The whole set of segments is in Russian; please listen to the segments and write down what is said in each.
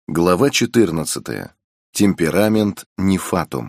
Глава 14. Темперамент не фатум.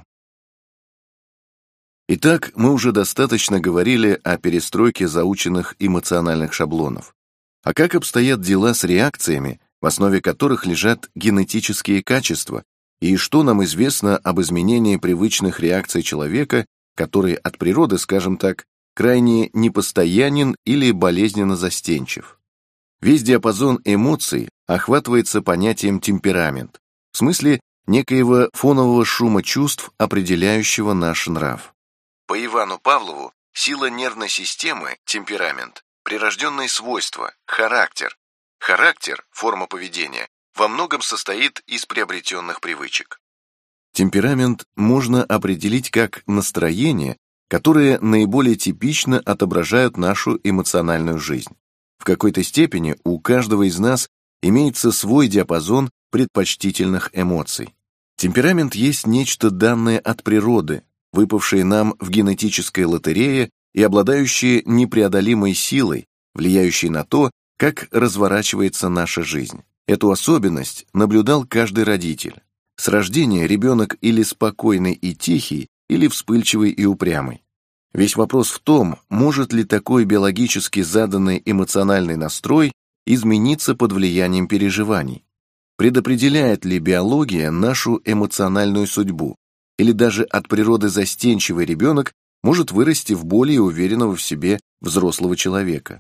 Итак, мы уже достаточно говорили о перестройке заученных эмоциональных шаблонов. А как обстоят дела с реакциями, в основе которых лежат генетические качества, и что нам известно об изменении привычных реакций человека, который от природы, скажем так, крайне непостоянен или болезненно застенчив? Весь диапазон эмоций охватывается понятием темперамент, в смысле некоего фонового шума чувств, определяющего наш нрав. По Ивану Павлову, сила нервной системы, темперамент, прирожденные свойства, характер. Характер, форма поведения, во многом состоит из приобретенных привычек. Темперамент можно определить как настроение, которые наиболее типично отображают нашу эмоциональную жизнь. В какой-то степени у каждого из нас имеется свой диапазон предпочтительных эмоций. Темперамент есть нечто данное от природы, выпавшее нам в генетической лотерее и обладающее непреодолимой силой, влияющей на то, как разворачивается наша жизнь. Эту особенность наблюдал каждый родитель. С рождения ребенок или спокойный и тихий, или вспыльчивый и упрямый. Весь вопрос в том, может ли такой биологически заданный эмоциональный настрой измениться под влиянием переживаний. Предопределяет ли биология нашу эмоциональную судьбу, или даже от природы застенчивый ребенок может вырасти в более уверенного в себе взрослого человека?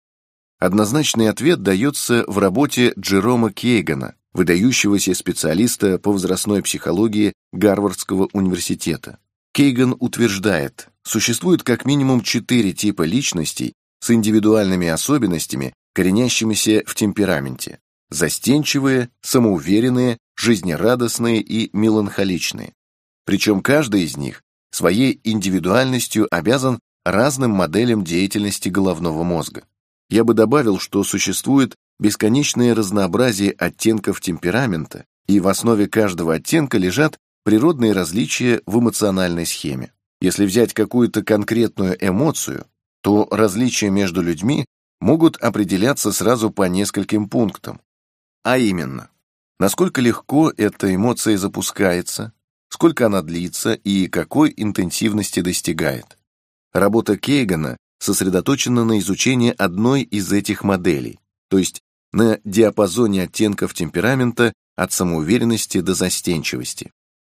Однозначный ответ дается в работе Джерома Кейгана, выдающегося специалиста по возрастной психологии Гарвардского университета. Кейган утверждает, существует как минимум 4 типа личностей с индивидуальными особенностями, коренящимися в темпераменте: застенчивые, самоуверенные, жизнерадостные и меланхоличные. Причем каждый из них своей индивидуальностью обязан разным моделям деятельности головного мозга. Я бы добавил, что существует бесконечное разнообразие оттенков темперамента, и в основе каждого оттенка лежат природные различия в эмоциональной схеме. Если взять какую-то конкретную эмоцию, то различия между людьми могут определяться сразу по нескольким пунктам. А именно, насколько легко эта эмоция запускается, сколько она длится и какой интенсивности достигает. Работа Кейгана сосредоточена на изучении одной из этих моделей, то есть на диапазоне оттенков темперамента от самоуверенности до застенчивости.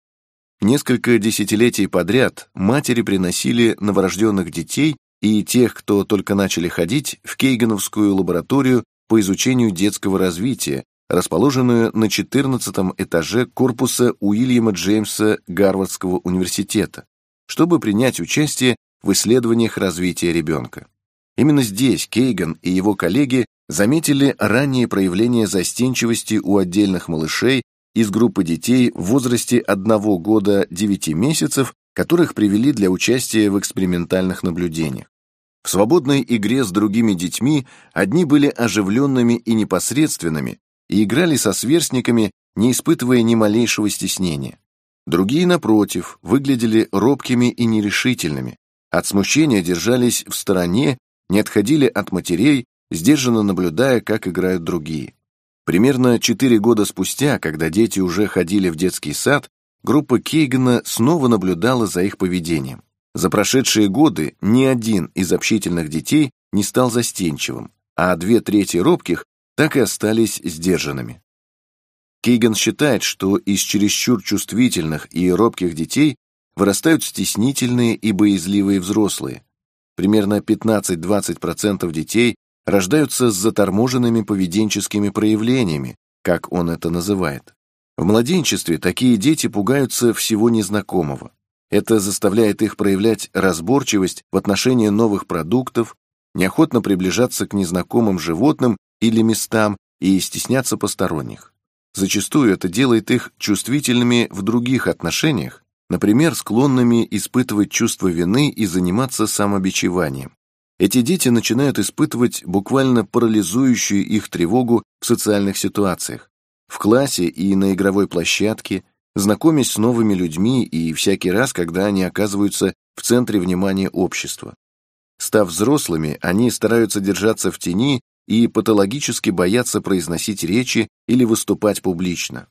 Несколько десятилетий подряд матери приносили новорожденных детей и тех, кто только начали ходить, в Кейгановскую лабораторию по изучению детского развития, расположенную на 14-м этаже корпуса Уильяма Джеймса Гарвардского университета, чтобы принять участие в исследованиях развития ребенка. Именно здесь Кейган и его коллеги заметили ранние проявления застенчивости у отдельных малышей из группы детей в возрасте 1 года 9 месяцев, которых привели для участия в экспериментальных наблюдениях. В свободной игре с другими детьми одни были оживленными и непосредственными и играли со сверстниками, не испытывая ни малейшего стеснения. Другие, напротив, выглядели робкими и нерешительными, от смущения держались в стороне, не отходили от матерей, сдержанно наблюдая, как играют другие. Примерно 4 года спустя, когда дети уже ходили в детский сад, группа Кейгана снова наблюдала за их поведением. За прошедшие годы ни один из общительных детей не стал застенчивым, а 2/3 робких так и остались сдержанными. Кейган считает, что из чересчур чувствительных и робких детей вырастают стеснительные и боязливые взрослые. Примерно 15-20% детей рождаются с заторможенными поведенческими проявлениями, как он это называет. В младенчестве такие дети пугаются всего незнакомого. Это заставляет их проявлять разборчивость в отношении новых продуктов, неохотно приближаться к незнакомым животным или местам и стесняться посторонних. Зачастую это делает их чувствительными в других отношениях, например, склонными испытывать чувство вины и заниматься самобичеванием. Эти дети начинают испытывать буквально парализующую их тревогу в социальных ситуациях, в классе и на игровой площадке, знакомясь с новыми людьми и всякий раз, когда они оказываются в центре внимания общества. Став взрослыми, они стараются держаться в тени и патологически боятся произносить речи или выступать публично.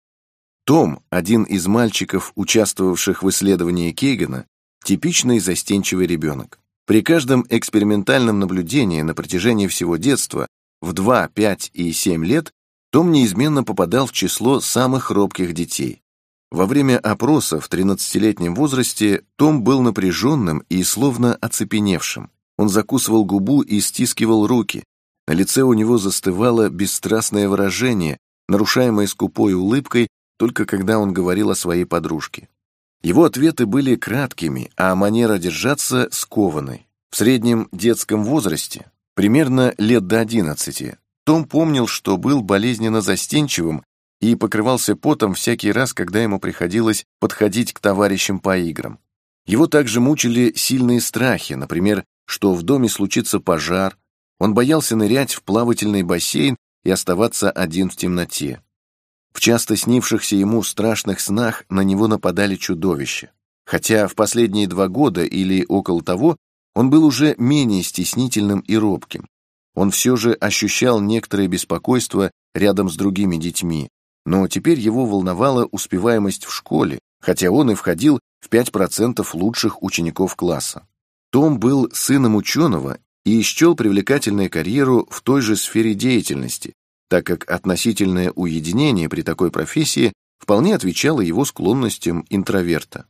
Том, один из мальчиков, участвовавших в исследовании Кейгана, типичный застенчивый ребенок. При каждом экспериментальном наблюдении на протяжении всего детства, в 2, 5 и 7 лет, Том неизменно попадал в число самых робких детей. Во время опроса в 13-летнем возрасте Том был напряженным и словно оцепеневшим. Он закусывал губу и стискивал руки. На лице у него застывало бесстрастное выражение, нарушаемое скупой улыбкой, только когда он говорил о своей подружке. Его ответы были краткими, а манера держаться скованной. В среднем детском возрасте, примерно лет до 11, Том помнил, что был болезненно застенчивым и покрывался потом всякий раз, когда ему приходилось подходить к товарищам по играм. Его также мучили сильные страхи, например, что в доме случится пожар. Он боялся нырять в плавательный бассейн и оставаться один в темноте. В часто снившихся ему страшных снах на него нападали чудовища. Хотя в последние 2 года или около того он был уже менее стеснительным и робким. Он все же ощущал некоторое беспокойство рядом с другими детьми, но теперь его волновала успеваемость в школе, хотя он и входил в 5% лучших учеников класса. Том был сыном ученого и счел привлекательную карьеру в той же сфере деятельности, так как относительное уединение при такой профессии вполне отвечало его склонностям интроверта.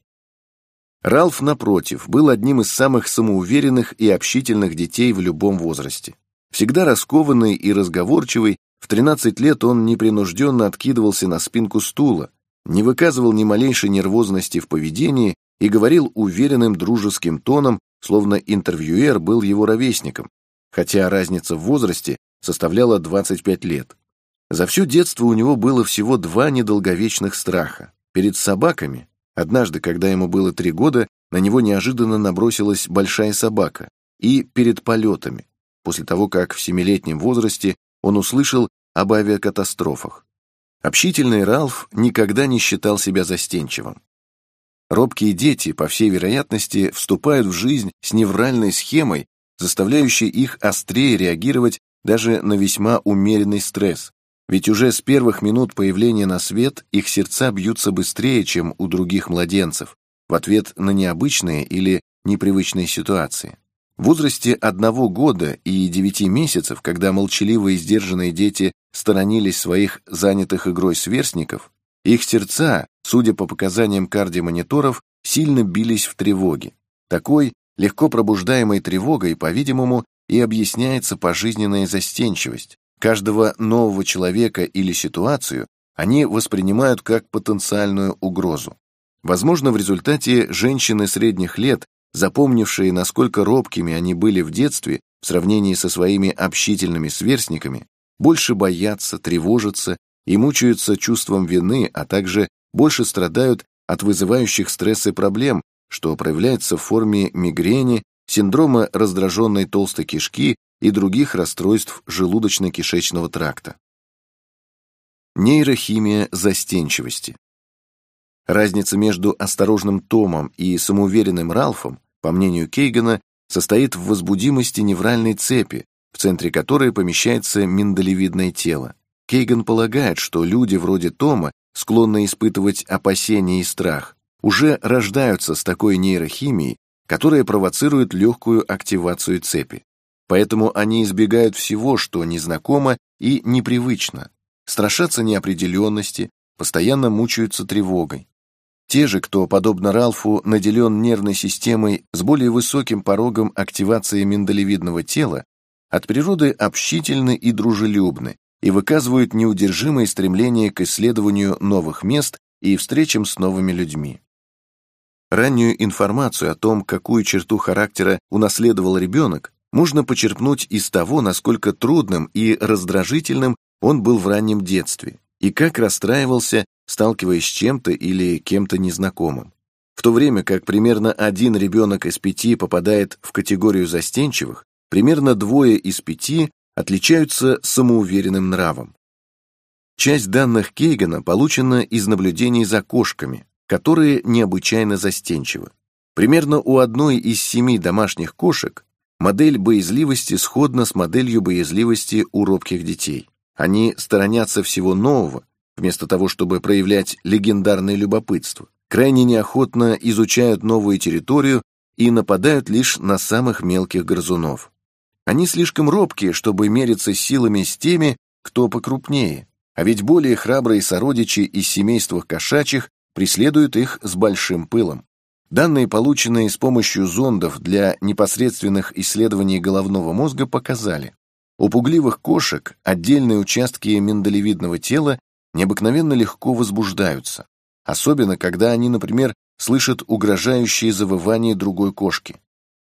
Ральф, напротив, был одним из самых самоуверенных и общительных детей в любом возрасте. Всегда раскованный и разговорчивый, в 13 лет он непринужденно откидывался на спинку стула, не выказывал ни малейшей нервозности в поведении и говорил уверенным дружеским тоном, словно интервьюер был его ровесником, хотя разница в возрасте составляла 25 лет. За все детство у него было всего 2 недолговечных страха. Перед собаками. Однажды, когда ему было 3 года, на него неожиданно набросилась большая собака. И перед полетами, после того, как в 7-летнем возрасте он услышал об авиакатастрофах. Общительный Ральф никогда не считал себя застенчивым. Робкие дети, по всей вероятности, вступают в жизнь с невральной схемой, заставляющей их острее реагировать даже на весьма умеренный стресс, ведь уже с первых минут появления на свет их сердца бьются быстрее, чем у других младенцев, в ответ на необычные или непривычные ситуации. В возрасте 1 года и 9 месяцев, когда молчаливые и сдержанные дети сторонились своих занятых игрой сверстников, их сердца, судя по показаниям кардиомониторов, сильно бились в тревоге. Такой легко пробуждаемой тревогой, по-видимому, и объясняется пожизненная застенчивость. Каждого нового человека или ситуацию они воспринимают как потенциальную угрозу. Возможно, в результате женщины средних лет, запомнившие, насколько робкими они были в детстве в сравнении со своими общительными сверстниками, больше боятся, тревожатся и мучаются чувством вины, а также больше страдают от вызывающих стрессы проблем, что проявляется в форме мигрени, синдрома раздраженной толстой кишки и других расстройств желудочно-кишечного тракта. Нейрохимия застенчивости. Разница между осторожным Томом и самоуверенным Ральфом, по мнению Кейгана, состоит в возбудимости невральной цепи, в центре которой помещается миндалевидное тело. Кейган полагает, что люди вроде Тома, склонные испытывать опасения и страх, уже рождаются с такой нейрохимией, которая провоцирует легкую активацию цепи. Поэтому они избегают всего, что незнакомо и непривычно, страшатся неопределенности, постоянно мучаются тревогой. Те же, кто, подобно Ральфу, наделен нервной системой с более высоким порогом активации миндалевидного тела, от природы общительны и дружелюбны и выказывают неудержимое стремление к исследованию новых мест и встречам с новыми людьми. Раннюю информацию о том, какую черту характера унаследовал ребенок, можно почерпнуть из того, насколько трудным и раздражительным он был в раннем детстве, и как расстраивался, сталкиваясь с чем-то или кем-то незнакомым. В то время как примерно 1 ребенок из 5 попадает в категорию застенчивых, примерно 2 из 5 отличаются самоуверенным нравом. Часть данных Кейгана получена из наблюдений за кошками, которые необычайно застенчивы. Примерно у 1 из 7 домашних кошек Модель боязливости сходна с моделью боязливости у робких детей. Они сторонятся всего нового, вместо того, чтобы проявлять легендарное любопытство, крайне неохотно изучают новую территорию и нападают лишь на самых мелких грызунов. Они слишком робкие, чтобы мериться силами с теми, кто покрупнее, а ведь более храбрые сородичи из семейства кошачьих преследуют их с большим пылом. Данные, полученные с помощью зондов для непосредственных исследований головного мозга, показали, у пугливых кошек отдельные участки миндалевидного тела необыкновенно легко возбуждаются, особенно когда они, например, слышат угрожающие завывания другой кошки.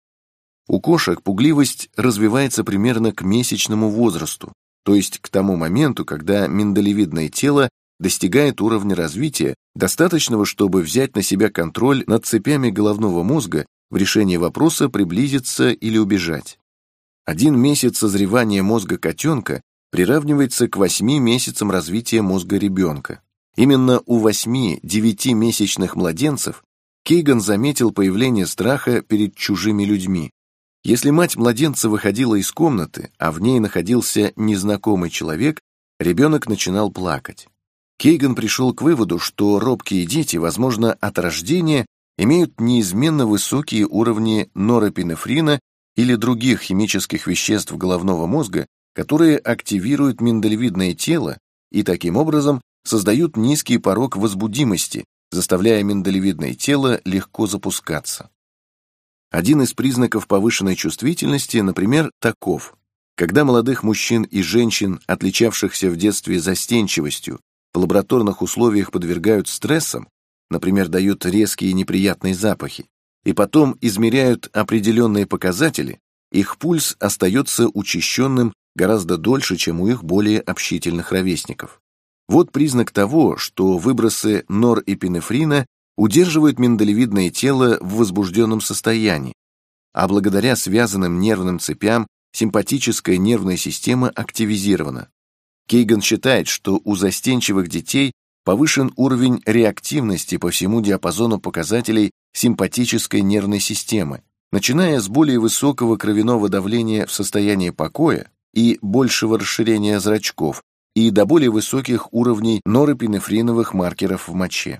У кошек пугливость развивается примерно к месячному возрасту, то есть к тому моменту, когда миндалевидное тело достигает уровня развития, достаточного, чтобы взять на себя контроль над цепями головного мозга в решении вопроса приблизиться или убежать. 1 месяц созревания мозга котенка приравнивается к 8 месяцам развития мозга ребенка. Именно у 8-9-месячных младенцев Кейган заметил появление страха перед чужими людьми. Если мать младенца выходила из комнаты, а в ней находился незнакомый человек, ребенок начинал плакать. Кейган пришел к выводу, что робкие дети, возможно, от рождения имеют неизменно высокие уровни норэпинефрина или других химических веществ головного мозга, которые активируют миндалевидное тело и таким образом создают низкий порог возбудимости, заставляя миндалевидное тело легко запускаться. Один из признаков повышенной чувствительности, например, таков. Когда молодых мужчин и женщин, отличавшихся в детстве застенчивостью, в лабораторных условиях подвергают стрессам, например, дают резкие неприятные запахи, и потом измеряют определенные показатели, их пульс остается учащенным гораздо дольше, чем у их более общительных ровесников. Вот признак того, что выбросы норэпинефрина удерживают миндалевидное тело в возбужденном состоянии, а благодаря связанным нервным цепям симпатическая нервная система активизирована. Кейган считает, что у застенчивых детей повышен уровень реактивности по всему диапазону показателей симпатической нервной системы, начиная с более высокого кровяного давления в состоянии покоя и большего расширения зрачков, и до более высоких уровней норэпинефриновых маркеров в моче.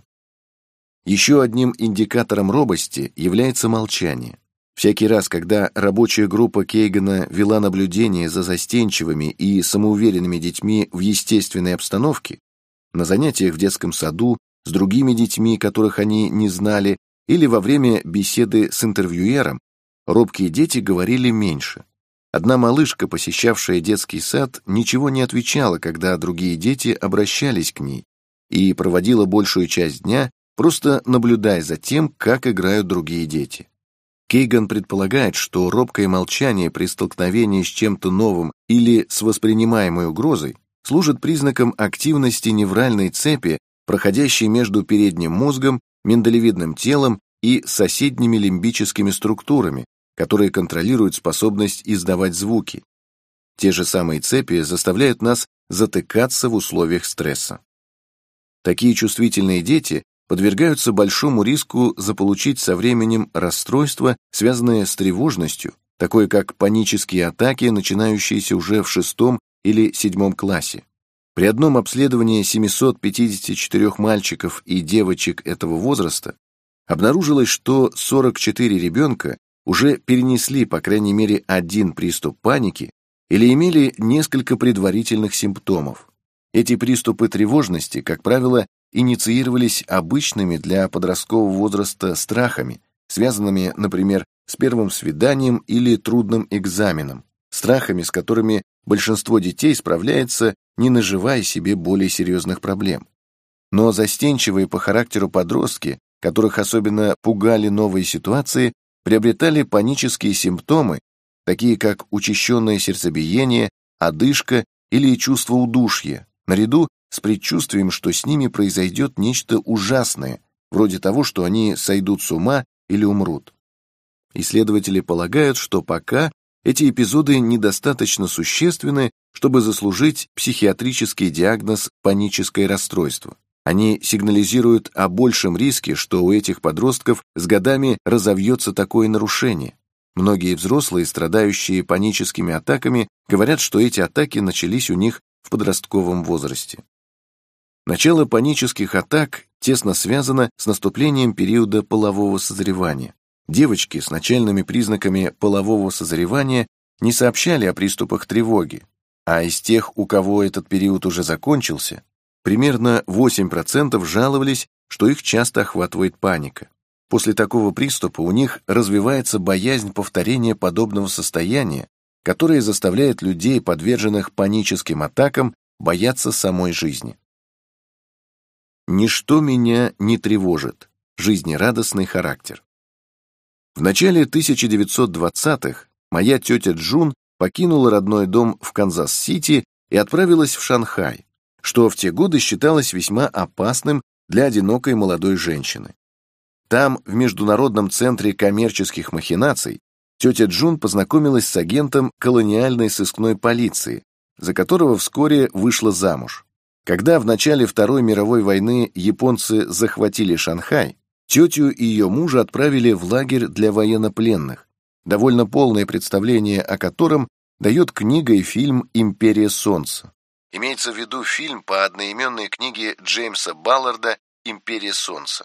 Еще одним индикатором робости является молчание. Всякий раз, когда рабочая группа Кейгана вела наблюдение за застенчивыми и самоуверенными детьми в естественной обстановке, на занятиях в детском саду, с другими детьми, которых они не знали, или во время беседы с интервьюером, робкие дети говорили меньше. Одна малышка, посещавшая детский сад, ничего не отвечала, когда другие дети обращались к ней, и проводила большую часть дня, просто наблюдая за тем, как играют другие дети. Кейган предполагает, что робкое молчание при столкновении с чем-то новым или с воспринимаемой угрозой служит признаком активности невральной цепи, проходящей между передним мозгом, миндалевидным телом и соседними лимбическими структурами, которые контролируют способность издавать звуки. Те же самые цепи заставляют нас затыкаться в условиях стресса. Такие чувствительные дети подвергаются большому риску заполучить со временем расстройства, связанные с тревожностью, такое как панические атаки, начинающиеся уже в 6 или 7 классе. При одном обследовании 754 мальчиков и девочек этого возраста обнаружилось, что 44 ребенка уже перенесли по крайней мере 1 приступ паники или имели несколько предварительных симптомов. Эти приступы тревожности, как правило, инициировались обычными для подросткового возраста страхами, связанными, например, с первым свиданием или трудным экзаменом, страхами, с которыми большинство детей справляется, не наживая себе более серьезных проблем. Но застенчивые по характеру подростки, которых особенно пугали новые ситуации, приобретали панические симптомы, такие как учащенное сердцебиение, одышка или чувство удушья, наряду с предчувствием, что с ними произойдет нечто ужасное, вроде того, что они сойдут с ума или умрут. Исследователи полагают, что пока эти эпизоды недостаточно существенны, чтобы заслужить психиатрический диагноз паническое расстройство. Они сигнализируют о большем риске, что у этих подростков с годами разовьется такое нарушение. Многие взрослые, страдающие паническими атаками, говорят, что эти атаки начались у них в подростковом возрасте. Начало панических атак тесно связано с наступлением периода полового созревания. Девочки с начальными признаками полового созревания не сообщали о приступах тревоги, а из тех, у кого этот период уже закончился, примерно 8% жаловались, что их часто охватывает паника. После такого приступа у них развивается боязнь повторения подобного состояния, которое заставляет людей, подверженных паническим атакам, бояться самой жизни. Ничто меня не тревожит. Жизнерадостный характер. В начале 1920-х моя тетя Джун покинула родной дом в Канзас-Сити и отправилась в Шанхай, что в те годы считалось весьма опасным для одинокой молодой женщины. Там, в Международном центре коммерческих махинаций, тетя Джун познакомилась с агентом колониальной сыскной полиции, за которого вскоре вышла замуж. Когда в начале Второй мировой войны японцы захватили Шанхай, тетю и ее мужа отправили в лагерь для военнопленных, довольно полное представление о котором дает книга и фильм «Империя солнца». Имеется в виду фильм по одноименной книге Джеймса Балларда «Империя солнца».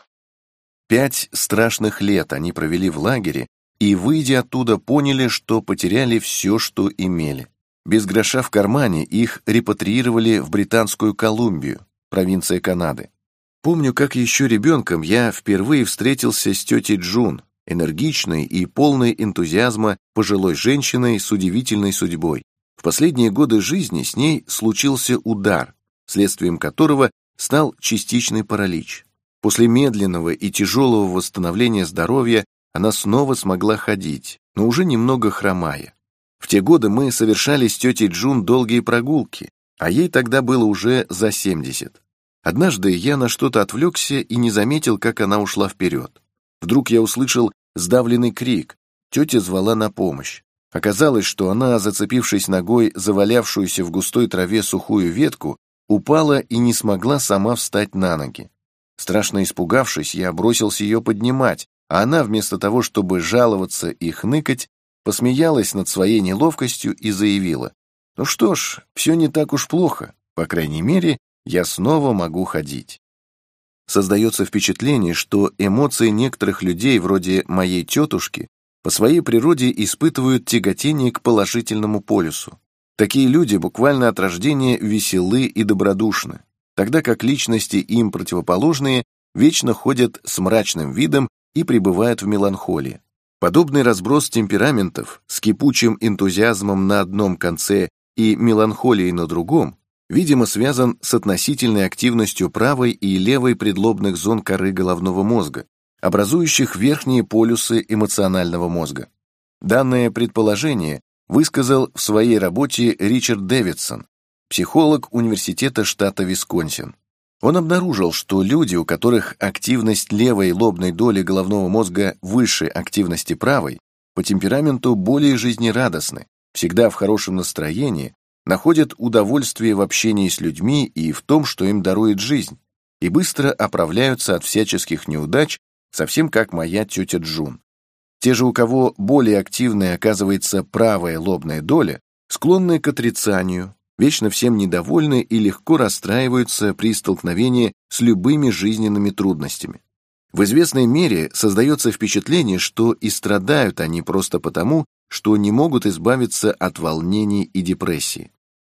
5 страшных лет они провели в лагере и, выйдя оттуда, поняли, что потеряли все, что имели. Без гроша в кармане их репатриировали в Британскую Колумбию, провинция Канады. Помню, как еще ребенком я впервые встретился с тетей Джун, энергичной и полной энтузиазма пожилой женщиной с удивительной судьбой. В последние годы жизни с ней случился удар, следствием которого стал частичный паралич. После медленного и тяжелого восстановления здоровья она снова смогла ходить, но уже немного хромая. В те годы мы совершали с тетей Джун долгие прогулки, а ей тогда было уже за 70. Однажды я на что-то отвлекся и не заметил, как она ушла вперед. Вдруг я услышал сдавленный крик, тетя звала на помощь. Оказалось, что она, зацепившись ногой за валявшуюся в густой траве сухую ветку, упала и не смогла сама встать на ноги. Страшно испугавшись, я бросился ее поднимать, а она, вместо того, чтобы жаловаться и хныкать, посмеялась над своей неловкостью и заявила: «Ну что ж, все не так уж плохо, по крайней мере, я снова могу ходить». Создается впечатление, что эмоции некоторых людей, вроде моей тетушки, по своей природе испытывают тяготение к положительному полюсу. Такие люди буквально от рождения веселы и добродушны, тогда как личности им противоположные вечно ходят с мрачным видом и пребывают в меланхолии. Подобный разброс темпераментов с кипучим энтузиазмом на одном конце и меланхолией на другом, видимо, связан с относительной активностью правой и левой предлобных зон коры головного мозга, образующих верхние полюсы эмоционального мозга. Данное предположение высказал в своей работе Ричард Дэвидсон, психолог Университета штата Висконсин. Он обнаружил, что люди, у которых активность левой лобной доли головного мозга выше активности правой, по темпераменту более жизнерадостны, всегда в хорошем настроении, находят удовольствие в общении с людьми и в том, что им дарует жизнь, и быстро оправляются от всяческих неудач, совсем как моя тетя Джун. Те же, у кого более активной оказывается правая лобная доля, склонны к отрицанию, вечно всем недовольны и легко расстраиваются при столкновении с любыми жизненными трудностями. В известной мере создается впечатление, что и страдают они просто потому, что не могут избавиться от волнений и депрессии.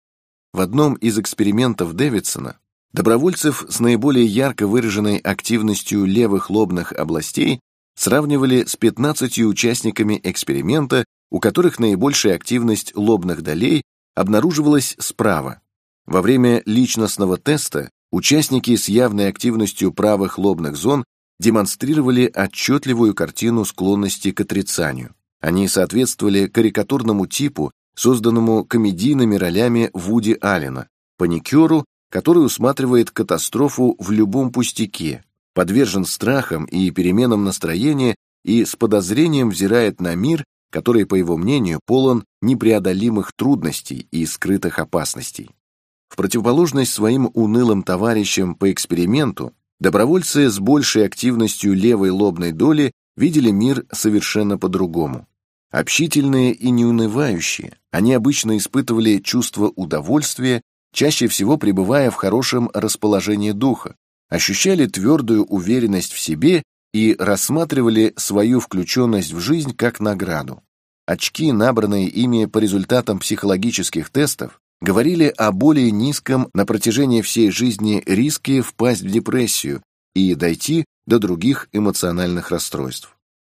В одном из экспериментов Дэвидсона добровольцев с наиболее ярко выраженной активностью левых лобных областей сравнивали с 15 участниками эксперимента, у которых наибольшая активность лобных долей обнаруживалась справа. Во время личностного теста участники с явной активностью правых лобных зон демонстрировали отчетливую картину склонности к отрицанию. Они соответствовали карикатурному типу, созданному комедийными ролями Вуди Аллена, паникеру, который усматривает катастрофу в любом пустяке, подвержен страхам и переменам настроения и с подозрением взирает на мир, который, по его мнению, полон непреодолимых трудностей и скрытых опасностей. В противоположность своим унылым товарищам по эксперименту, добровольцы с большей активностью левой лобной доли видели мир совершенно по-другому. Общительные и неунывающие, они обычно испытывали чувство удовольствия, чаще всего пребывая в хорошем расположении духа, ощущали твердую уверенность в себе и рассматривали свою включенность в жизнь как награду. Очки, набранные ими по результатам психологических тестов, говорили о более низком на протяжении всей жизни риске впасть в депрессию и дойти до других эмоциональных расстройств.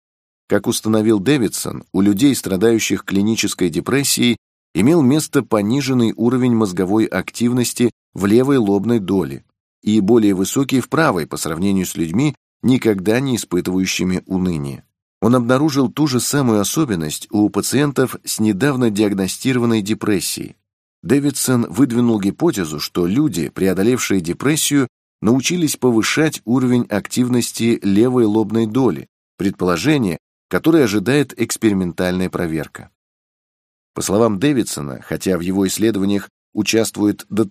Как установил Дэвидсон, у людей, страдающих клинической депрессией, имел место пониженный уровень мозговой активности в левой лобной доле и более высокий в правой по сравнению с людьми, никогда не испытывающими уныние. Он обнаружил ту же самую особенность у пациентов с недавно диагностированной депрессией. Дэвидсон выдвинул гипотезу, что люди, преодолевшие депрессию, научились повышать уровень активности левой лобной доли, предположение, которое ожидает экспериментальная проверка. По словам Дэвидсона, хотя в его исследованиях участвует до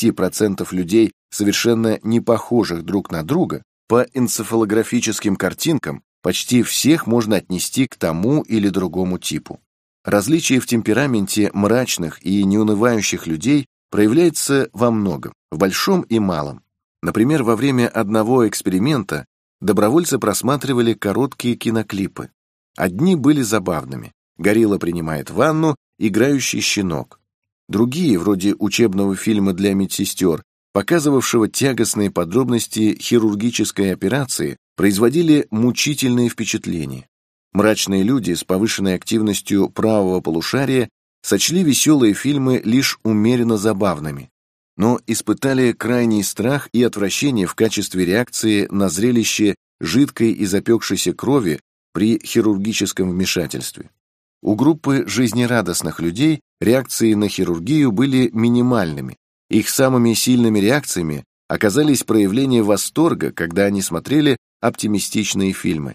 30% людей, совершенно не похожих друг на друга, по энцефалографическим картинкам почти всех можно отнести к тому или другому типу. Различие в темпераменте мрачных и неунывающих людей проявляется во многом, в большом и малом. Например, во время одного эксперимента добровольцы просматривали короткие киноклипы. Одни были забавными: горилла принимает ванну, играющий щенок. Другие, вроде учебного фильма для медсестер, показывавшего тягостные подробности хирургической операции, производили мучительные впечатления. Мрачные люди с повышенной активностью правого полушария сочли веселые фильмы лишь умеренно забавными, но испытали крайний страх и отвращение в качестве реакции на зрелище жидкой и запекшейся крови при хирургическом вмешательстве. У группы жизнерадостных людей реакции на хирургию были минимальными. Их самыми сильными реакциями оказались проявления восторга, когда они смотрели оптимистичные фильмы.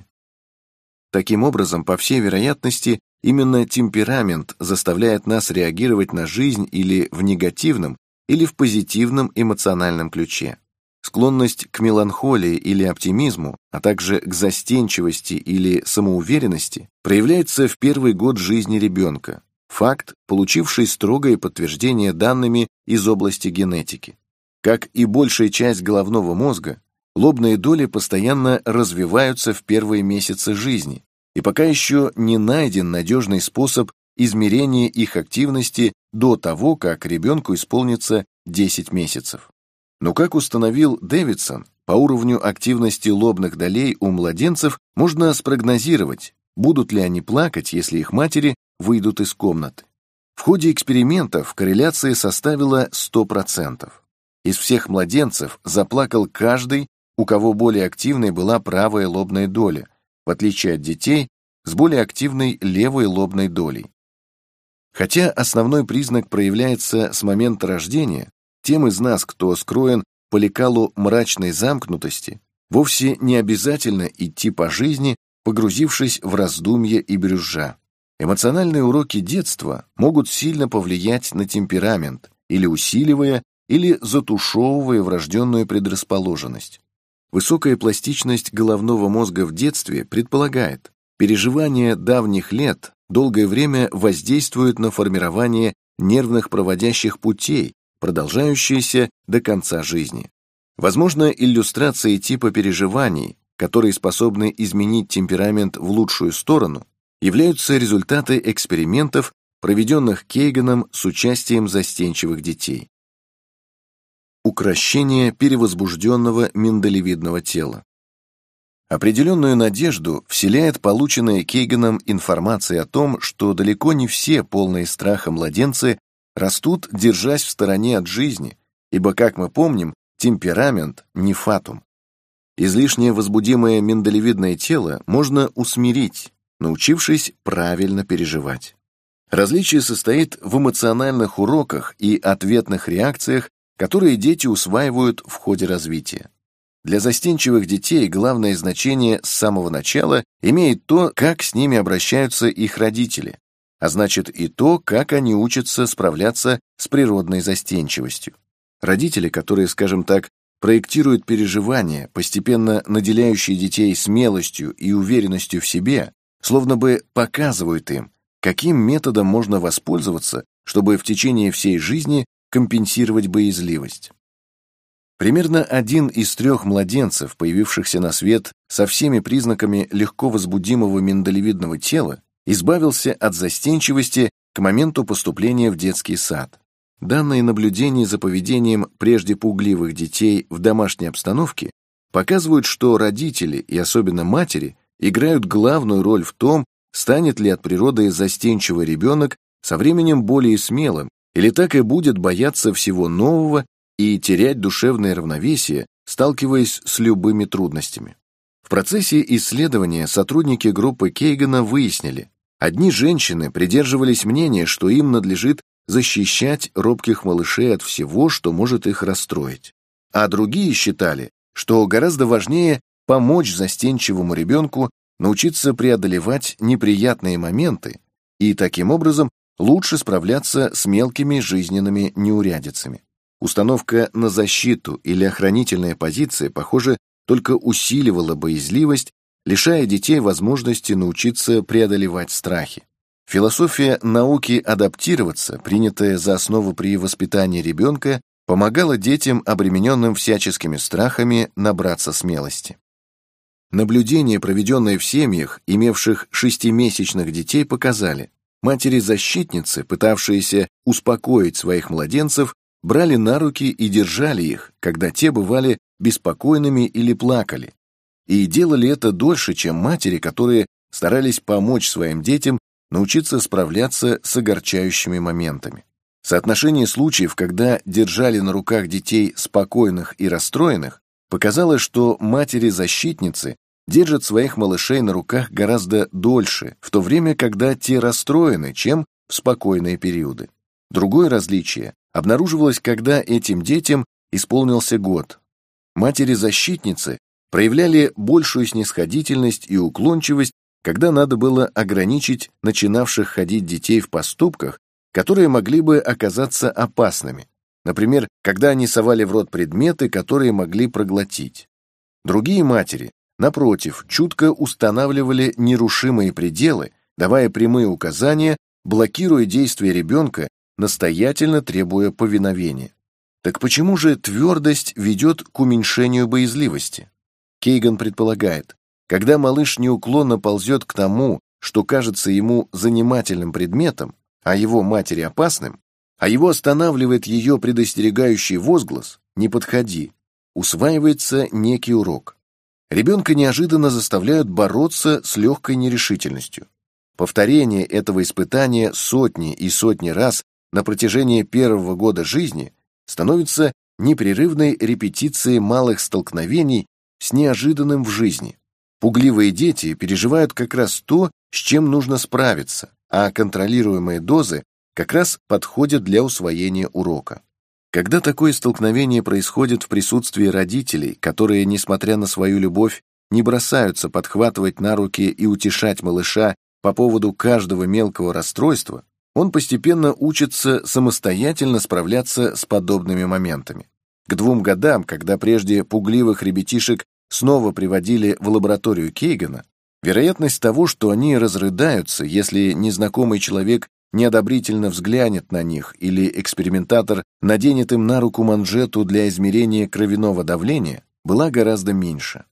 Таким образом, по всей вероятности, именно темперамент заставляет нас реагировать на жизнь или в негативном, или в позитивном эмоциональном ключе. Склонность к меланхолии или оптимизму, а также к застенчивости или самоуверенности проявляется в первый год жизни ребенка, факт, получивший строгое подтверждение данными из области генетики. Как и большая часть головного мозга, лобные доли постоянно развиваются в первые месяцы жизни, и пока еще не найден надежный способ измерения их активности до того, как ребенку исполнится 10 месяцев. Но, как установил Дэвидсон, по уровню активности лобных долей у младенцев можно спрогнозировать, будут ли они плакать, если их матери выйдут из комнаты. В ходе экспериментов корреляция составила 100%. Из всех младенцев заплакал каждый, у кого более активной была правая лобная доля, в отличие от детей с более активной левой лобной долей. Хотя основной признак проявляется с момента рождения, тем из нас, кто скроен по лекалу мрачной замкнутости, вовсе не обязательно идти по жизни, погрузившись в раздумья и брюзжа. Эмоциональные уроки детства могут сильно повлиять на темперамент, или усиливая, или затушевывая врожденную предрасположенность. Высокая пластичность головного мозга в детстве предполагает, переживания давних лет долгое время воздействуют на формирование нервных проводящих путей, продолжающиеся до конца жизни. Возможно, иллюстрацией типа переживаний, которые способны изменить темперамент в лучшую сторону, являются результаты экспериментов, проведенных Кейганом с участием застенчивых детей. Укрощение перевозбужденного миндалевидного тела. Определенную надежду вселяет полученная Кейганом информация о том, что далеко не все полные страха младенцы растут, держась в стороне от жизни, ибо, как мы помним, темперамент не фатум. Излишне возбудимое миндалевидное тело можно усмирить, научившись правильно переживать. Различие состоит в эмоциональных уроках и ответных реакциях, которые дети усваивают в ходе развития. Для застенчивых детей главное значение с самого начала имеет то, как с ними обращаются их родители, а значит и то, как они учатся справляться с природной застенчивостью. Родители, которые, скажем так, проектируют переживания, постепенно наделяющие детей смелостью и уверенностью в себе, словно бы показывают им, каким методом можно воспользоваться, чтобы в течение всей жизни компенсировать боязливость. Примерно 1 из 3 младенцев, появившихся на свет со всеми признаками легко возбудимого миндалевидного тела, избавился от застенчивости к моменту поступления в детский сад. Данные наблюдения за поведением прежде пугливых детей в домашней обстановке показывают, что родители, и особенно матери, играют главную роль в том, станет ли от природы застенчивый ребенок со временем более смелым, или так и будет бояться всего нового и терять душевное равновесие, сталкиваясь с любыми трудностями. В процессе исследования сотрудники группы Кейгана выяснили, одни женщины придерживались мнения, что им надлежит защищать робких малышей от всего, что может их расстроить, а другие считали, что гораздо важнее помочь застенчивому ребенку научиться преодолевать неприятные моменты и таким образом лучше справляться с мелкими жизненными неурядицами. Установка на защиту или охранительная позиция, похоже, только усиливала боязливость, лишая детей возможности научиться преодолевать страхи. Философия науки адаптироваться, принятая за основу при воспитании ребенка, помогала детям, обремененным всяческими страхами, набраться смелости. Наблюдения, проведенные в семьях, имевших 6-месячных детей, показали, матери-защитницы, пытавшиеся успокоить своих младенцев, брали на руки и держали их, когда те бывали беспокойными или плакали, и делали это дольше, чем матери, которые старались помочь своим детям научиться справляться с огорчающими моментами. Соотношение случаев, когда держали на руках детей спокойных и расстроенных, показало, что матери-защитницы держат своих малышей на руках гораздо дольше, в то время, когда те расстроены, чем в спокойные периоды. Другое различие обнаруживалось, когда этим детям исполнился год. Матери-защитницы проявляли большую снисходительность и уклончивость, когда надо было ограничить начинавших ходить детей в поступках, которые могли бы оказаться опасными, например, когда они совали в рот предметы, которые могли проглотить. Другие матери, напротив, чутко устанавливали нерушимые пределы, давая прямые указания, блокируя действия ребенка, настоятельно требуя повиновения. Так почему же твердость ведет к уменьшению боязливости? Кейган предполагает, когда малыш неуклонно ползет к тому, что кажется ему занимательным предметом, а его матери опасным, а его останавливает ее предостерегающий возглас «не подходи», усваивается некий урок. Ребенка неожиданно заставляют бороться с легкой нерешительностью. Повторение этого испытания сотни и сотни раз на протяжении первого года жизни становится непрерывной репетицией малых столкновений с неожиданным в жизни. Пугливые дети переживают как раз то, с чем нужно справиться, а контролируемые дозы как раз подходят для усвоения урока. Когда такое столкновение происходит в присутствии родителей, которые, несмотря на свою любовь, не бросаются подхватывать на руки и утешать малыша по поводу каждого мелкого расстройства, он постепенно учится самостоятельно справляться с подобными моментами. К 2 годам, когда прежде пугливых ребятишек снова приводили в лабораторию Кейгана, вероятность того, что они разрыдаются, если незнакомый человек неодобрительно взглянет на них или экспериментатор наденет им на руку манжету для измерения кровяного давления, была гораздо меньше.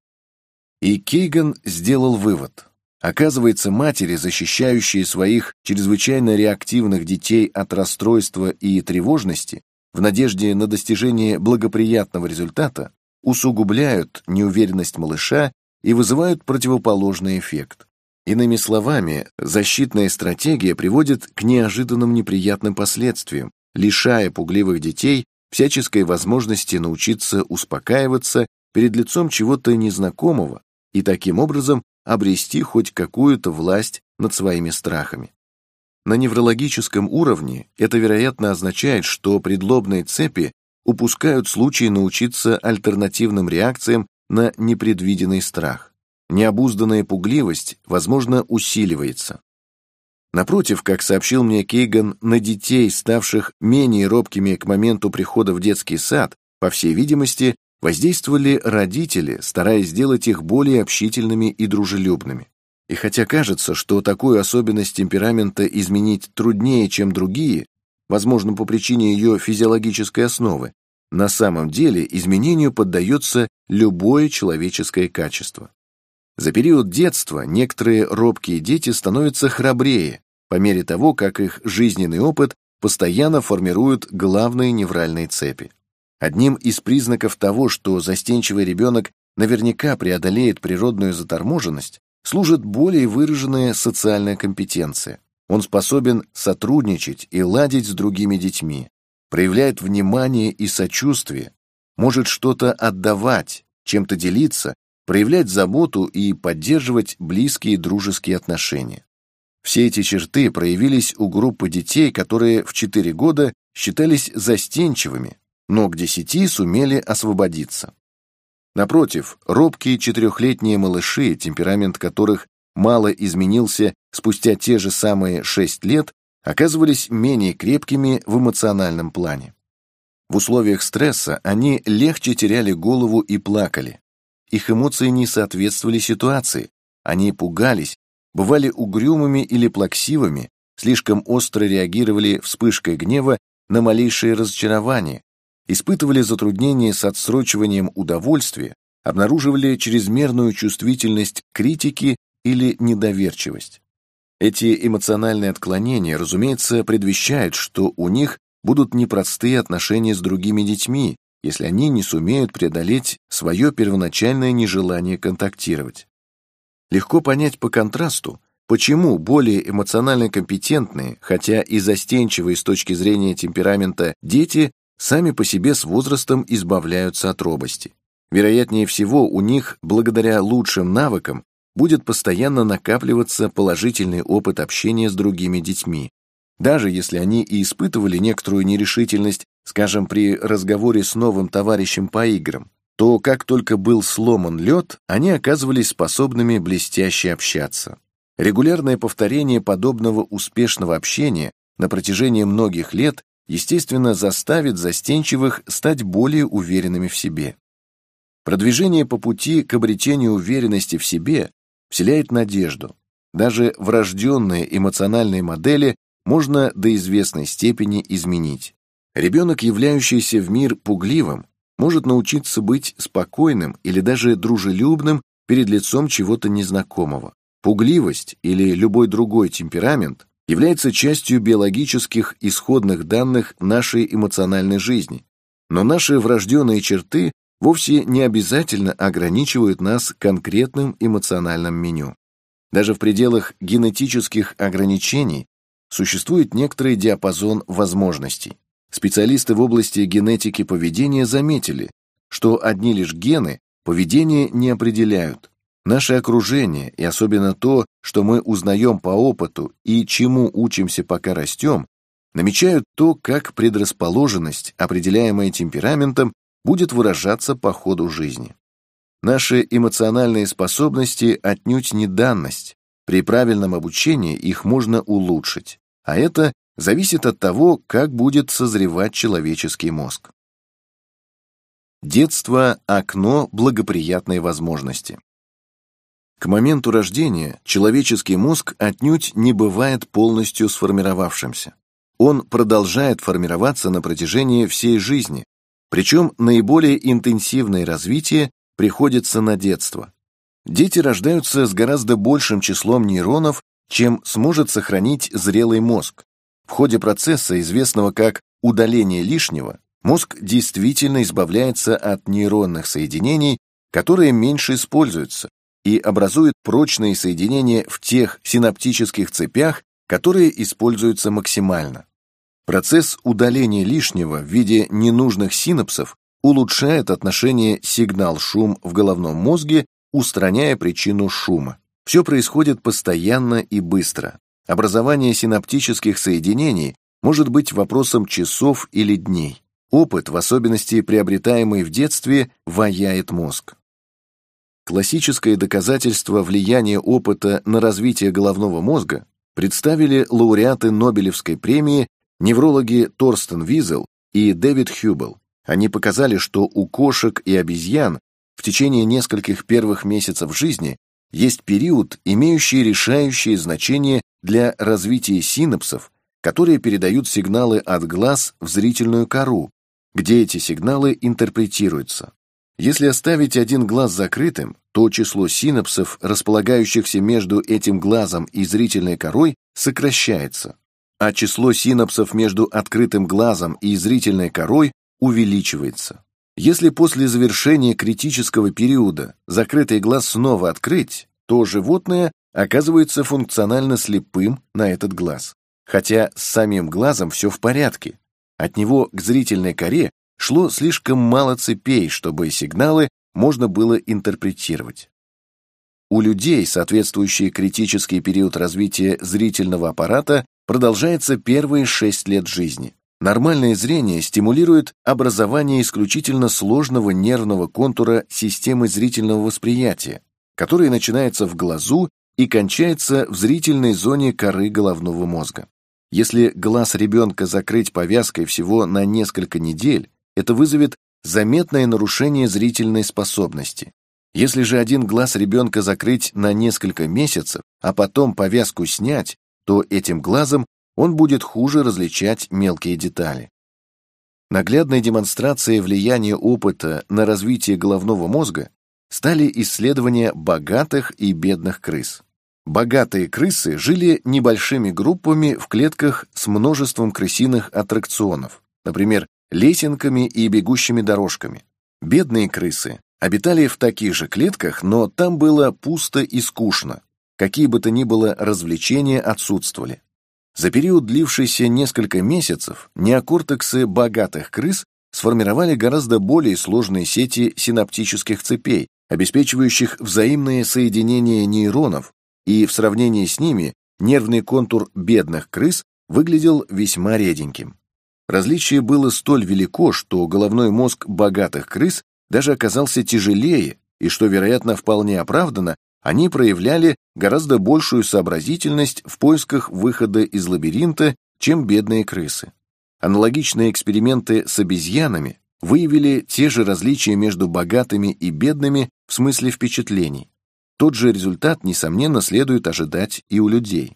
И Кейган сделал вывод. Оказывается, матери, защищающие своих чрезвычайно реактивных детей от расстройства и тревожности в надежде на достижение благоприятного результата, усугубляют неуверенность малыша и вызывают противоположный эффект. Иными словами, защитная стратегия приводит к неожиданным неприятным последствиям, лишая пугливых детей всяческой возможности научиться успокаиваться перед лицом чего-то незнакомого и таким образом обрести хоть какую-то власть над своими страхами. На неврологическом уровне это, вероятно, означает, что предлобные цепи упускают случай научиться альтернативным реакциям на непредвиденный страх. Необузданная пугливость, возможно, усиливается. Напротив, как сообщил мне Кейган, на детей, ставших менее робкими к моменту прихода в детский сад, по всей видимости, воздействовали родители, стараясь сделать их более общительными и дружелюбными. И хотя кажется, что такую особенность темперамента изменить труднее, чем другие, возможно, по причине ее физиологической основы, на самом деле изменению поддается любое человеческое качество. За период детства некоторые робкие дети становятся храбрее, по мере того, как их жизненный опыт постоянно формирует главные невральные цепи. Одним из признаков того, что застенчивый ребенок наверняка преодолеет природную заторможенность, служит более выраженная социальная компетенция. Он способен сотрудничать и ладить с другими детьми, проявляет внимание и сочувствие, может что-то отдавать, чем-то делиться, проявлять заботу и поддерживать близкие дружеские отношения. Все эти черты проявились у группы детей, которые в 4 года считались застенчивыми, но к 10 сумели освободиться. Напротив, робкие 4-летние малыши, темперамент которых мало изменился спустя те же самые 6 лет, оказывались менее крепкими в эмоциональном плане. В условиях стресса они легче теряли голову и плакали. Их эмоции не соответствовали ситуации, они пугались, бывали угрюмыми или плаксивыми, слишком остро реагировали вспышкой гнева на малейшее разочарование, испытывали затруднения с отсрочиванием удовольствия, обнаруживали чрезмерную чувствительность к критике или недоверчивость. Эти эмоциональные отклонения, разумеется, предвещают, что у них будут непростые отношения с другими детьми, если они не сумеют преодолеть свое первоначальное нежелание контактировать. Легко понять по контрасту, почему более эмоционально компетентные, хотя и застенчивые с точки зрения темперамента дети, сами по себе с возрастом избавляются от робости. Вероятнее всего, у них, благодаря лучшим навыкам, будет постоянно накапливаться положительный опыт общения с другими детьми. Даже если они и испытывали некоторую нерешительность, скажем, при разговоре с новым товарищем по играм, то как только был сломан лед, они оказывались способными блестяще общаться. Регулярное повторение подобного успешного общения на протяжении многих лет, естественно, заставит застенчивых стать более уверенными в себе. Продвижение по пути к обретению уверенности в себе вселяет надежду. Даже врожденные эмоциональные модели можно до известной степени изменить. Ребенок, являющийся в мир пугливым, может научиться быть спокойным или даже дружелюбным перед лицом чего-то незнакомого. Пугливость или любой другой темперамент является частью биологических исходных данных нашей эмоциональной жизни, но наши врожденные черты вовсе не обязательно ограничивают нас конкретным эмоциональным меню. Даже в пределах генетических ограничений существует некоторый диапазон возможностей. Специалисты в области генетики поведения заметили, что одни лишь гены поведение не определяют. Наше окружение, и особенно то, что мы узнаем по опыту и чему учимся, пока растем, намечают то, как предрасположенность, определяемая темпераментом, будет выражаться по ходу жизни. Наши эмоциональные способности отнюдь не данность. При правильном обучении их можно улучшить, а это зависит от того, как будет созревать человеческий мозг. Детство – окно благоприятной возможности. К моменту рождения человеческий мозг отнюдь не бывает полностью сформировавшимся. Он продолжает формироваться на протяжении всей жизни, причем наиболее интенсивное развитие приходится на детство. Дети рождаются с гораздо большим числом нейронов, чем сможет сохранить зрелый мозг. В ходе процесса, известного как удаление лишнего, мозг действительно избавляется от нейронных соединений, которые меньше используются, и образует прочные соединения в тех синаптических цепях, которые используются максимально. Процесс удаления лишнего в виде ненужных синапсов улучшает отношение сигнал-шум в головном мозге, устраняя причину шума. Все происходит постоянно и быстро. Образование синаптических соединений может быть вопросом часов или дней. Опыт, в особенности приобретаемый в детстве, ваяет мозг. Классическое доказательство влияния опыта на развитие головного мозга представили лауреаты Нобелевской премии неврологи Торстен Визел и Дэвид Хюбл. Они показали, что у кошек и обезьян в течение нескольких первых месяцев жизни есть период, имеющий решающее значение для развития синапсов, которые передают сигналы от глаз в зрительную кору, где эти сигналы интерпретируются. Если оставить один глаз закрытым, то число синапсов, располагающихся между этим глазом и зрительной корой, сокращается, а число синапсов между открытым глазом и зрительной корой увеличивается. Если после завершения критического периода закрытый глаз снова открыть, то животное оказывается функционально слепым на этот глаз. Хотя с самим глазом все в порядке. От него к зрительной коре шло слишком мало цепей, чтобы сигналы можно было интерпретировать. У людей соответствующий критический период развития зрительного аппарата продолжается первые 6 лет жизни. Нормальное зрение стимулирует образование исключительно сложного нервного контура системы зрительного восприятия, который начинается в глазу и кончается в зрительной зоне коры головного мозга. Если глаз ребенка закрыть повязкой всего на несколько недель, это вызовет заметное нарушение зрительной способности. Если же один глаз ребенка закрыть на несколько месяцев, а потом повязку снять, то этим глазом он будет хуже различать мелкие детали. Наглядной демонстрацией влияния опыта на развитие головного мозга стали исследования богатых и бедных крыс. Богатые крысы жили небольшими группами в клетках с множеством крысиных аттракционов, например, лесенками и бегущими дорожками. Бедные крысы обитали в таких же клетках, но там было пусто и скучно. Какие бы то ни было развлечения отсутствовали. За период, длившийся несколько месяцев, неокортексы богатых крыс сформировали гораздо более сложные сети синаптических цепей, обеспечивающих взаимное соединение нейронов, и в сравнении с ними нервный контур бедных крыс выглядел весьма реденьким. Различие было столь велико, что головной мозг богатых крыс даже оказался тяжелее, и, что, вероятно, вполне оправданно, они проявляли гораздо большую сообразительность в поисках выхода из лабиринта, чем бедные крысы. Аналогичные эксперименты с обезьянами выявили те же различия между богатыми и бедными в смысле впечатлений. Тот же результат, несомненно, следует ожидать и у людей.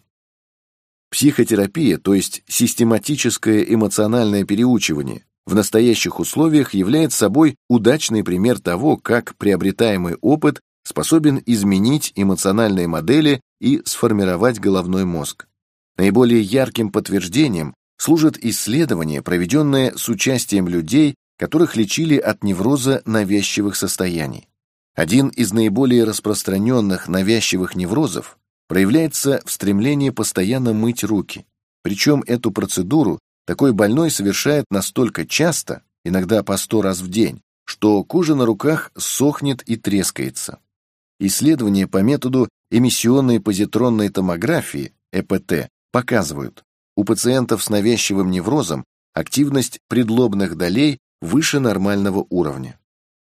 Психотерапия, то есть систематическое эмоциональное переучивание, в настоящих условиях является собой удачный пример того, как приобретаемый опыт способен изменить эмоциональные модели и сформировать головной мозг. Наиболее ярким подтверждением служат исследования, проведенные с участием людей, которых лечили от невроза навязчивых состояний. Один из наиболее распространенных навязчивых неврозов проявляется в стремлении постоянно мыть руки. Причем эту процедуру такой больной совершает настолько часто, иногда по 100 раз в день, что кожа на руках сохнет и трескается. Исследования по методу эмиссионной позитронной томографии, ЭПТ, показывают, у пациентов с навязчивым неврозом активность предлобных долей выше нормального уровня.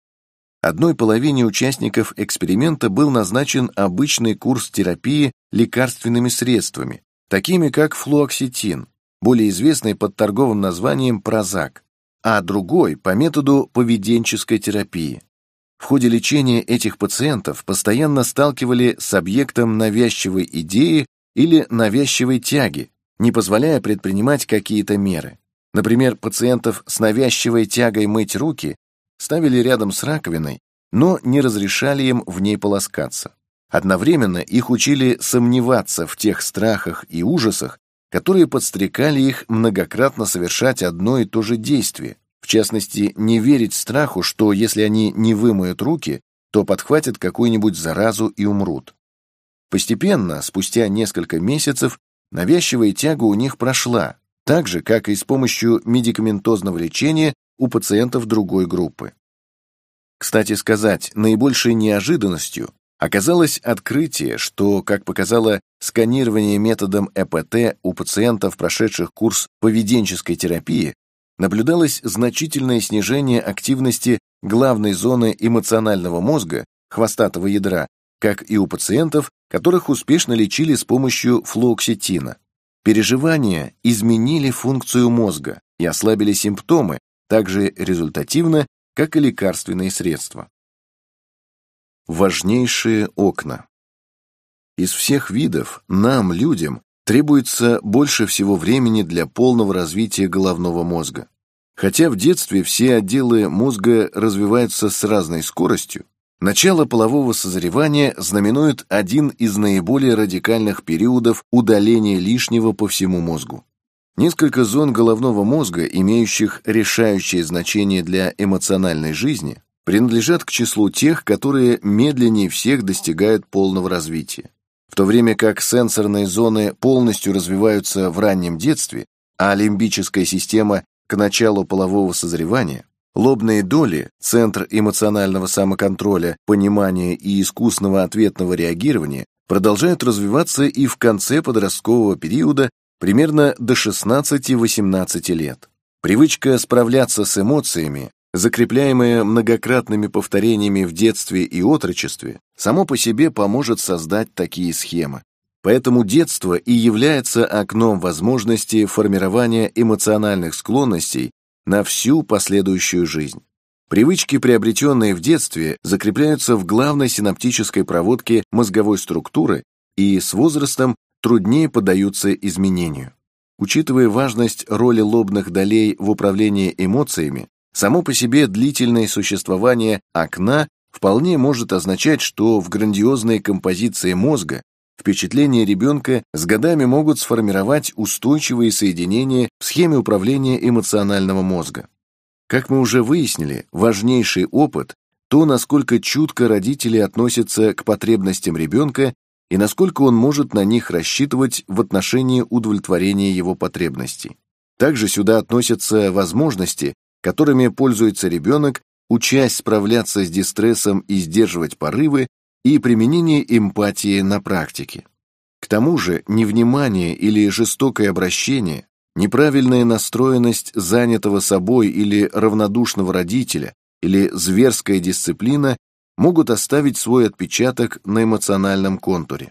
Одной половине участников эксперимента был назначен обычный курс терапии лекарственными средствами, такими как флуоксетин, более известный под торговым названием Прозак, а другой по методу поведенческой терапии. В ходе лечения этих пациентов постоянно сталкивали с объектом навязчивой идеи или навязчивой тяги, не позволяя предпринимать какие-то меры. Например, пациентов с навязчивой тягой мыть руки ставили рядом с раковиной, но не разрешали им в ней полоскаться. Одновременно их учили сомневаться в тех страхах и ужасах, которые подстрекали их многократно совершать одно и то же действие. В частности, не верить страху, что если они не вымоют руки, то подхватят какую-нибудь заразу и умрут. Постепенно, спустя несколько месяцев, навязчивая тяга у них прошла, так же, как и с помощью медикаментозного лечения у пациентов другой группы. Кстати сказать, наибольшей неожиданностью оказалось открытие, что, как показало сканирование методом ЭПТ у пациентов, прошедших курс поведенческой терапии, наблюдалось значительное снижение активности главной зоны эмоционального мозга, хвостатого ядра, как и у пациентов, которых успешно лечили с помощью флуоксетина. Переживания изменили функцию мозга и ослабили симптомы так же результативно, как и лекарственные средства. Важнейшие окна. Из всех видов нам, людям, требуется больше всего времени для полного развития головного мозга. Хотя в детстве все отделы мозга развиваются с разной скоростью, начало полового созревания знаменует один из наиболее радикальных периодов удаления лишнего по всему мозгу. Несколько зон головного мозга, имеющих решающее значение для эмоциональной жизни, принадлежат к числу тех, которые медленнее всех достигают полного развития. В то время как сенсорные зоны полностью развиваются в раннем детстве, а лимбическая система к началу полового созревания, лобные доли, центр эмоционального самоконтроля, понимания и искусного ответного реагирования, продолжают развиваться и в конце подросткового периода примерно до 16-18 лет. Привычка справляться с эмоциями, закрепляемая многократными повторениями в детстве и отрочестве, само по себе поможет создать такие схемы. Поэтому детство и является окном возможности формирования эмоциональных склонностей на всю последующую жизнь. Привычки, приобретенные в детстве, закрепляются в главной синаптической проводке мозговой структуры и с возрастом труднее поддаются изменению. Учитывая важность роли лобных долей в управлении эмоциями, само по себе длительное существование окна вполне может означать, что в грандиозной композиции мозга впечатления ребенка с годами могут сформировать устойчивые соединения в схеме управления эмоционального мозга. Как мы уже выяснили, важнейший опыт – то, насколько чутко родители относятся к потребностям ребенка и насколько он может на них рассчитывать в отношении удовлетворения его потребностей. Также сюда относятся возможности, которыми пользуется ребенок, учась справляться с дистрессом и сдерживать порывы, и применение эмпатии на практике. К тому же невнимание или жестокое обращение, неправильная настроенность занятого собой или равнодушного родителя, или зверская дисциплина могут оставить свой отпечаток на эмоциональном контуре.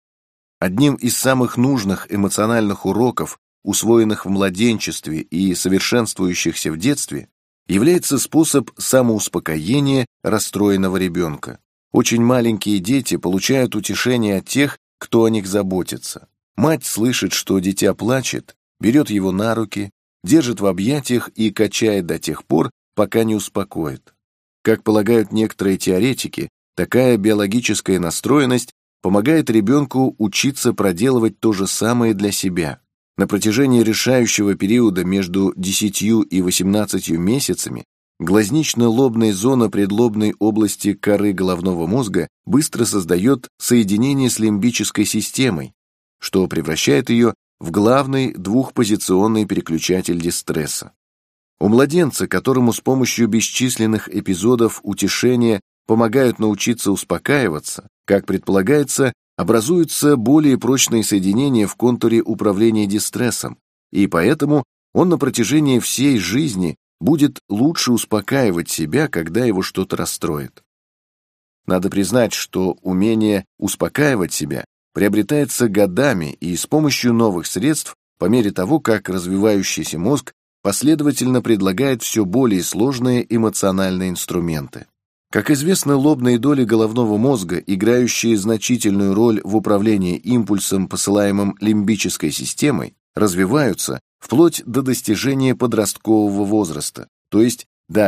Одним из самых нужных эмоциональных уроков, усвоенных в младенчестве и совершенствующихся в детстве, является способ самоуспокоения расстроенного ребенка. Очень маленькие дети получают утешение от тех, кто о них заботится. Мать слышит, что дитя плачет, берет его на руки, держит в объятиях и качает до тех пор, пока не успокоит. Как полагают некоторые теоретики, такая биологическая настроенность помогает ребенку учиться проделывать то же самое для себя. На протяжении решающего периода между 10 и 18 месяцами глазнично-лобная зона предлобной области коры головного мозга быстро создает соединение с лимбической системой, что превращает ее в главный двухпозиционный переключатель дистресса. У младенца, которому с помощью бесчисленных эпизодов утешения помогают научиться успокаиваться, как предполагается, образуются более прочные соединения в контуре управления дистрессом, и поэтому он на протяжении всей жизни будет лучше успокаивать себя, когда его что-то расстроит. Надо признать, что умение успокаивать себя приобретается годами и с помощью новых средств по мере того, как развивающийся мозг последовательно предлагает все более сложные эмоциональные инструменты. Как известно, лобные доли головного мозга, играющие значительную роль в управлении импульсом, посылаемым лимбической системой, развиваются вплоть до достижения подросткового возраста, то есть до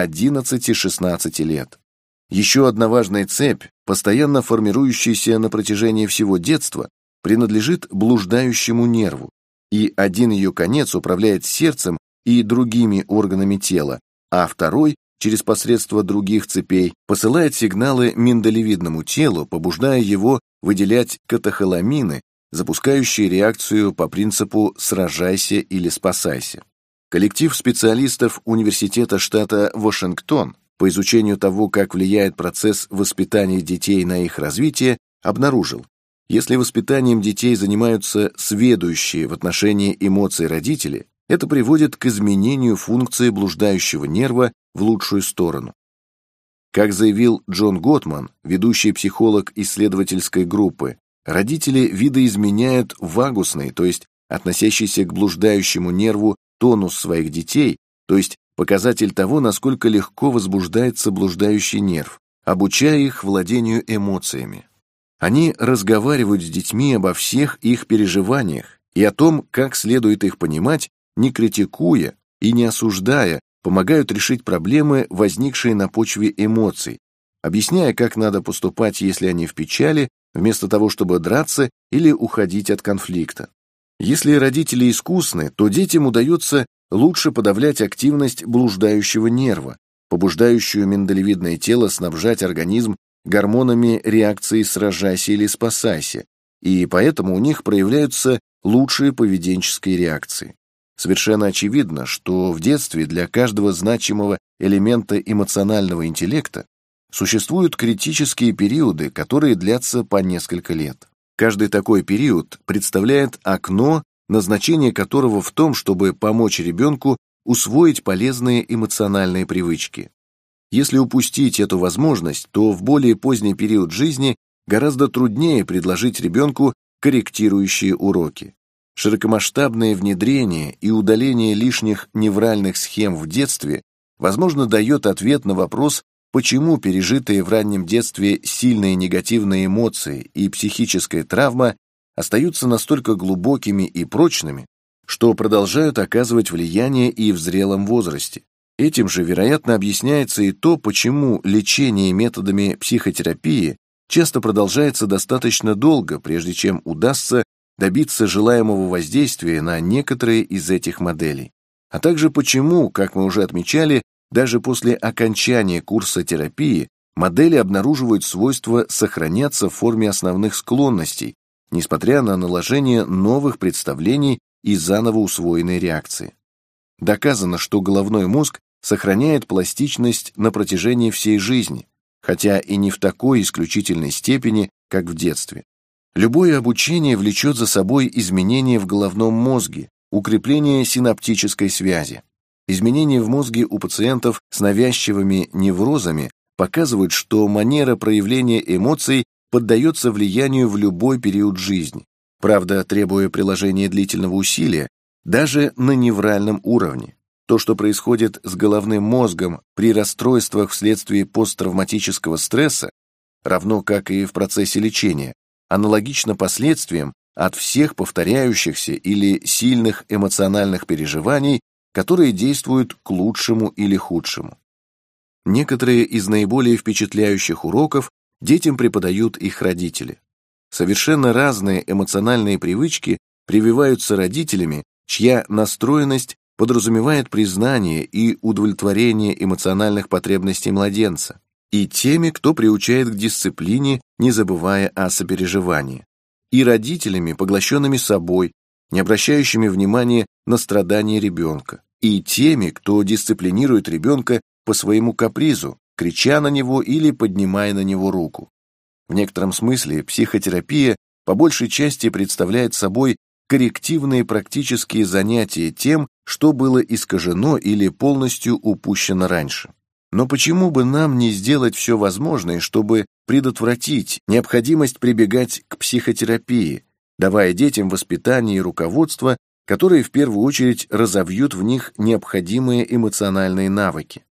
11-16 лет. Еще одна важная цепь, постоянно формирующаяся на протяжении всего детства, принадлежит блуждающему нерву, и один ее конец управляет сердцем и другими органами тела, а второй, через посредство других цепей, посылает сигналы миндалевидному телу, побуждая его выделять катехоламины, запускающие реакцию по принципу «сражайся или спасайся». Коллектив специалистов Университета штата Вашингтон по изучению того, как влияет процесс воспитания детей на их развитие, обнаружил, если воспитанием детей занимаются сведущие в отношении эмоций родители, это приводит к изменению функции блуждающего нерва в лучшую сторону. Как заявил Джон Готман, ведущий психолог исследовательской группы, родители видоизменяют вагусный, то есть относящийся к блуждающему нерву, тонус своих детей, то есть показатель того, насколько легко возбуждается блуждающий нерв, обучая их владению эмоциями. Они разговаривают с детьми обо всех их переживаниях и о том, как следует их понимать, не критикуя и не осуждая, помогают решить проблемы, возникшие на почве эмоций, объясняя, как надо поступать, если они в печали, вместо того, чтобы драться или уходить от конфликта. Если родители искусны, то детям удается лучше подавлять активность блуждающего нерва, побуждающую миндалевидное тело снабжать организм гормонами реакции «сражайся» или «спасайся», и поэтому у них проявляются лучшие поведенческие реакции. Совершенно очевидно, что в детстве для каждого значимого элемента эмоционального интеллекта существуют критические периоды, которые длятся по несколько лет. Каждый такой период представляет окно, назначение которого в том, чтобы помочь ребенку усвоить полезные эмоциональные привычки. Если упустить эту возможность, то в более поздний период жизни гораздо труднее предложить ребенку корректирующие уроки. Широкомасштабное внедрение и удаление лишних невральных схем в детстве, возможно, дает ответ на вопрос, почему пережитые в раннем детстве сильные негативные эмоции и психическая травма остаются настолько глубокими и прочными, что продолжают оказывать влияние и в зрелом возрасте. Этим же, вероятно, объясняется и то, почему лечение методами психотерапии часто продолжается достаточно долго, прежде чем удастся добиться желаемого воздействия на некоторые из этих моделей. А также почему, как мы уже отмечали, даже после окончания курса терапии модели обнаруживают свойство сохраняться в форме основных склонностей, несмотря на наложение новых представлений и заново усвоенной реакции. Доказано, что головной мозг сохраняет пластичность на протяжении всей жизни, хотя и не в такой исключительной степени, как в детстве. Любое обучение влечет за собой изменения в головном мозге, укрепление синаптической связи. Изменения в мозге у пациентов с навязчивыми неврозами показывают, что манера проявления эмоций поддается влиянию в любой период жизни, правда, требуя приложения длительного усилия, даже на невральном уровне. То, что происходит с головным мозгом при расстройствах вследствие посттравматического стресса, равно как и в процессе лечения, аналогично последствиям от всех повторяющихся или сильных эмоциональных переживаний, которые действуют к лучшему или худшему. Некоторые из наиболее впечатляющих уроков детям преподают их родители. Совершенно разные эмоциональные привычки прививаются родителями, чья настроенность подразумевает признание и удовлетворение эмоциональных потребностей младенца, и теми, кто приучает к дисциплине, не забывая о сопереживании, и родителями, поглощенными собой, не обращающими внимания на страдания ребенка, и теми, кто дисциплинирует ребенка по своему капризу, крича на него или поднимая на него руку. В некотором смысле психотерапия по большей части представляет собой коррективные практические занятия тем, что было искажено или полностью упущено раньше. Но почему бы нам не сделать все возможное, чтобы предотвратить необходимость прибегать к психотерапии, давая детям воспитание и руководство, которые в первую очередь разовьют в них необходимые эмоциональные навыки?